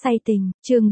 Say tình, chương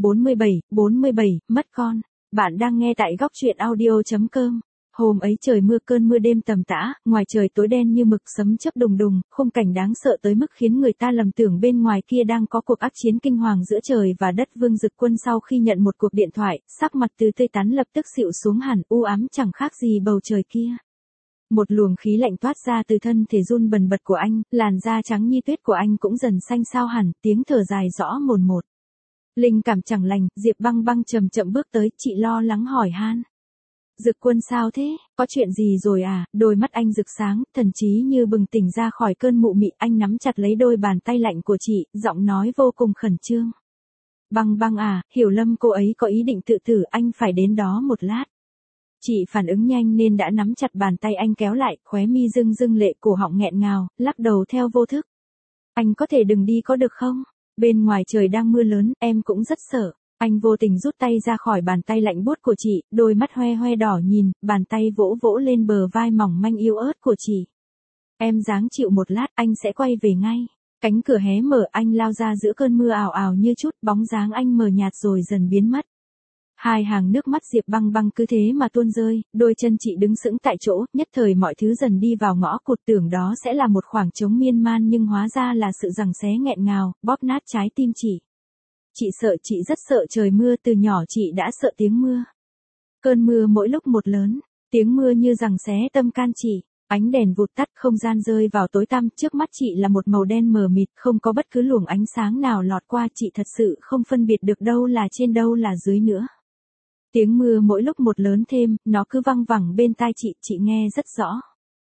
47, mất con. Bạn đang nghe tại góc truyện audio.com. Hôm ấy trời mưa, cơn mưa đêm tầm tã, ngoài trời tối đen như mực, sấm chớp đùng đùng, khung cảnh đáng sợ tới mức khiến người ta lầm tưởng bên ngoài kia đang có cuộc ác chiến kinh hoàng giữa trời và đất. Vương Dực Quân sau khi nhận một cuộc điện thoại, sắc mặt từ tươi tắn lập tức xịu xuống hẳn, u ám chẳng khác gì bầu trời kia. Một luồng khí lạnh toát ra từ thân thể run bần bật của anh, làn da trắng như tuyết của anh cũng dần xanh xao hẳn, tiếng thở dài rõ mồn một. Linh cảm chẳng lành, Diệp Băng Băng chậm chậm bước tới, chị lo lắng hỏi han. Dực Quân sao thế, có chuyện gì rồi à? Đôi mắt anh rực sáng, thần trí như bừng tỉnh ra khỏi cơn mụ mị, anh nắm chặt lấy đôi bàn tay lạnh của chị, giọng nói vô cùng khẩn trương. Băng Băng à, Hiểu Lâm cô ấy có ý định tự tử, anh phải đến đó một lát. Chị phản ứng nhanh nên đã nắm chặt bàn tay anh kéo lại, khóe mi rưng rưng lệ, cổ họng nghẹn ngào, lắc đầu theo vô thức. Anh có thể đừng đi có được không? Bên ngoài trời đang mưa lớn, em cũng rất sợ. Anh vô tình rút tay ra khỏi bàn tay lạnh buốt của chị, đôi mắt hoe hoe đỏ nhìn, bàn tay vỗ vỗ lên bờ vai mỏng manh yếu ớt của chị. Em ráng chịu một lát, anh sẽ quay về ngay. Cánh cửa hé mở, anh lao ra giữa cơn mưa ào ào như chút, bóng dáng anh mờ nhạt rồi dần biến mất. Hai hàng nước mắt Diệp Băng Băng cứ thế mà tuôn rơi, đôi chân chị đứng sững tại chỗ, nhất thời mọi thứ dần đi vào ngõ cụt, tưởng đó sẽ là một khoảng trống miên man nhưng hóa ra là sự giằng xé nghẹn ngào, bóp nát trái tim chị. Chị sợ, chị rất sợ trời mưa, từ nhỏ chị đã sợ tiếng mưa. Cơn mưa mỗi lúc một lớn, tiếng mưa như giằng xé tâm can chị. Ánh đèn vụt tắt, không gian rơi vào tối tăm, trước mắt chị là một màu đen mờ mịt, không có bất cứ luồng ánh sáng nào lọt qua, chị thật sự không phân biệt được đâu là trên đâu là dưới nữa. Tiếng mưa mỗi lúc một lớn thêm, nó cứ văng vẳng bên tai chị nghe rất rõ.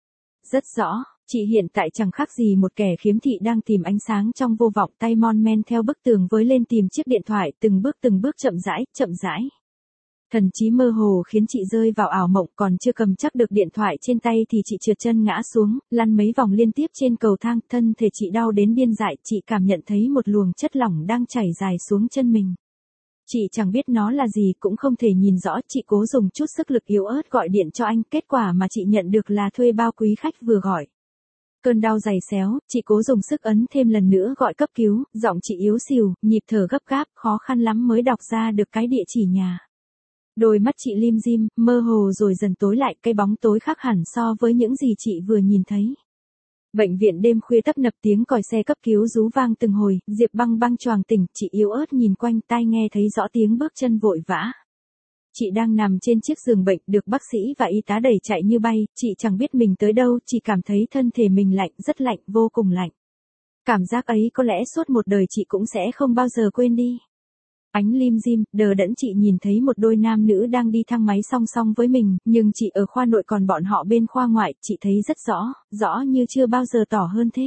Rất rõ, chị hiện tại chẳng khác gì một kẻ khiếm thị đang tìm ánh sáng trong vô vọng, tay mon men theo bức tường với lên tìm chiếc điện thoại, từng bước chậm rãi. Thần trí mơ hồ khiến chị rơi vào ảo mộng, còn chưa cầm chắc được điện thoại trên tay thì chị trượt chân ngã xuống, lăn mấy vòng liên tiếp trên cầu thang, thân thể chị đau đến điên dại, chị cảm nhận thấy một luồng chất lỏng đang chảy dài xuống chân mình. Chị chẳng biết nó là gì, cũng không thể nhìn rõ, chị cố dùng chút sức lực yếu ớt gọi điện cho anh, kết quả mà chị nhận được là thuê bao quý khách vừa gọi. Cơn đau giày xéo, chị cố dùng sức ấn thêm lần nữa gọi cấp cứu, giọng chị yếu xìu, nhịp thở gấp gáp, khó khăn lắm mới đọc ra được cái địa chỉ nhà. Đôi mắt chị lim dim, mơ hồ rồi dần tối lại, cái bóng tối khác hẳn so với những gì chị vừa nhìn thấy. Bệnh viện đêm khuya tấp nập, tiếng còi xe cấp cứu rú vang từng hồi, Diệp Băng Băng choàng tỉnh, chị yếu ớt nhìn quanh, tai nghe thấy rõ tiếng bước chân vội vã. Chị đang nằm trên chiếc giường bệnh, được bác sĩ và y tá đẩy chạy như bay, chị chẳng biết mình tới đâu, chỉ cảm thấy thân thể mình lạnh, rất lạnh, vô cùng lạnh. Cảm giác ấy có lẽ suốt một đời chị cũng sẽ không bao giờ quên đi. Ánh lim dim, đờ đẫn chị nhìn thấy một đôi nam nữ đang đi thang máy song song với mình, nhưng chị ở khoa nội còn bọn họ bên khoa ngoại, chị thấy rất rõ như chưa bao giờ tỏ hơn thế.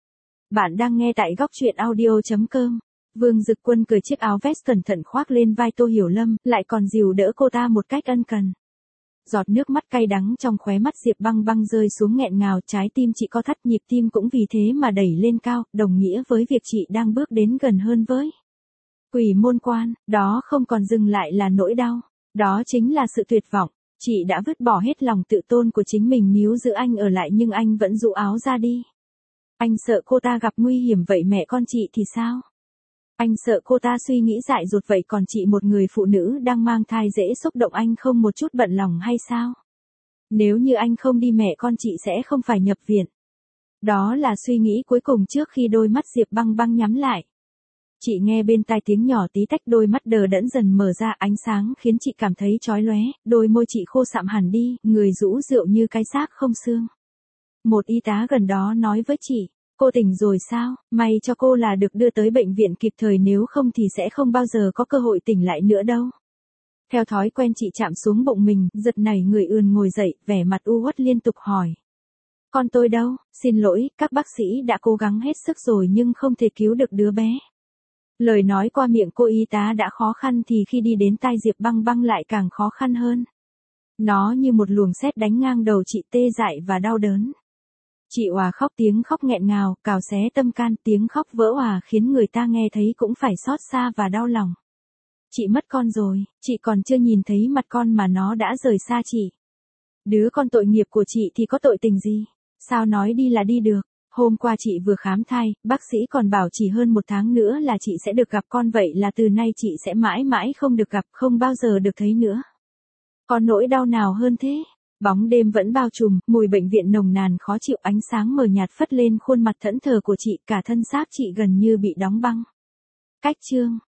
Bạn đang nghe tại góc truyện audio.com. Vương Dực Quân cởi chiếc áo vest cẩn thận khoác lên vai Tô Hiểu Lâm, lại còn dìu đỡ cô ta một cách ân cần. Giọt nước mắt cay đắng trong khóe mắt Diệp Băng Băng rơi xuống nghẹn ngào, trái tim chị co thắt, nhịp tim cũng vì thế mà đẩy lên cao, đồng nghĩa với việc chị đang bước đến gần hơn với Quỷ Môn Quan. Đó không còn dừng lại là nỗi đau, đó chính là sự tuyệt vọng. Chị đã vứt bỏ hết lòng tự tôn của chính mình, níu giữ anh ở lại nhưng anh vẫn rũ áo ra đi. Anh sợ cô ta gặp nguy hiểm, vậy mẹ con chị thì sao? Anh sợ cô ta suy nghĩ dại dột, vậy còn chị, một người phụ nữ đang mang thai dễ xúc động, anh không một chút bận lòng hay sao? Nếu như anh không đi mẹ con chị sẽ không phải nhập viện. Đó là suy nghĩ cuối cùng trước khi đôi mắt Diệp Băng Băng nhắm lại. Chị nghe bên tai tiếng nhỏ tí tách, đôi mắt đờ đẫn dần mở ra, ánh sáng khiến chị cảm thấy chói lóe, đôi môi chị khô sạm hẳn đi, người rũ rượi như cái xác không xương. Một y tá gần đó nói với chị, cô tỉnh rồi sao, may cho cô là được đưa tới bệnh viện kịp thời, nếu không thì sẽ không bao giờ có cơ hội tỉnh lại nữa đâu. Theo thói quen chị chạm xuống bụng mình, giật nảy người, ườn ngồi dậy, vẻ mặt u uất liên tục hỏi. Con tôi đâu? Xin lỗi, các bác sĩ đã cố gắng hết sức rồi nhưng không thể cứu được đứa bé. Lời nói qua miệng cô y tá đã khó khăn thì khi đi đến tai Diệp Băng Băng lại càng khó khăn hơn. Nó như một luồng sét đánh ngang đầu chị, tê dại và đau đớn. Chị òa khóc, tiếng khóc nghẹn ngào, cào xé tâm can, tiếng khóc vỡ òa khiến người ta nghe thấy cũng phải xót xa và đau lòng. Chị mất con rồi, chị còn chưa nhìn thấy mặt con mà nó đã rời xa chị. Đứa con tội nghiệp của chị thì có tội tình gì? Sao nói đi là đi được? Hôm qua chị vừa khám thai, bác sĩ còn bảo chỉ hơn 1 tháng nữa là chị sẽ được gặp con, vậy là từ nay chị sẽ mãi mãi không được gặp, không bao giờ được thấy nữa. Có nỗi đau nào hơn thế? Bóng đêm vẫn bao trùm, mùi bệnh viện nồng nàn khó chịu, ánh sáng mờ nhạt phất lên khuôn mặt thẫn thờ của chị, cả thân xác chị gần như bị đóng băng. Cách chương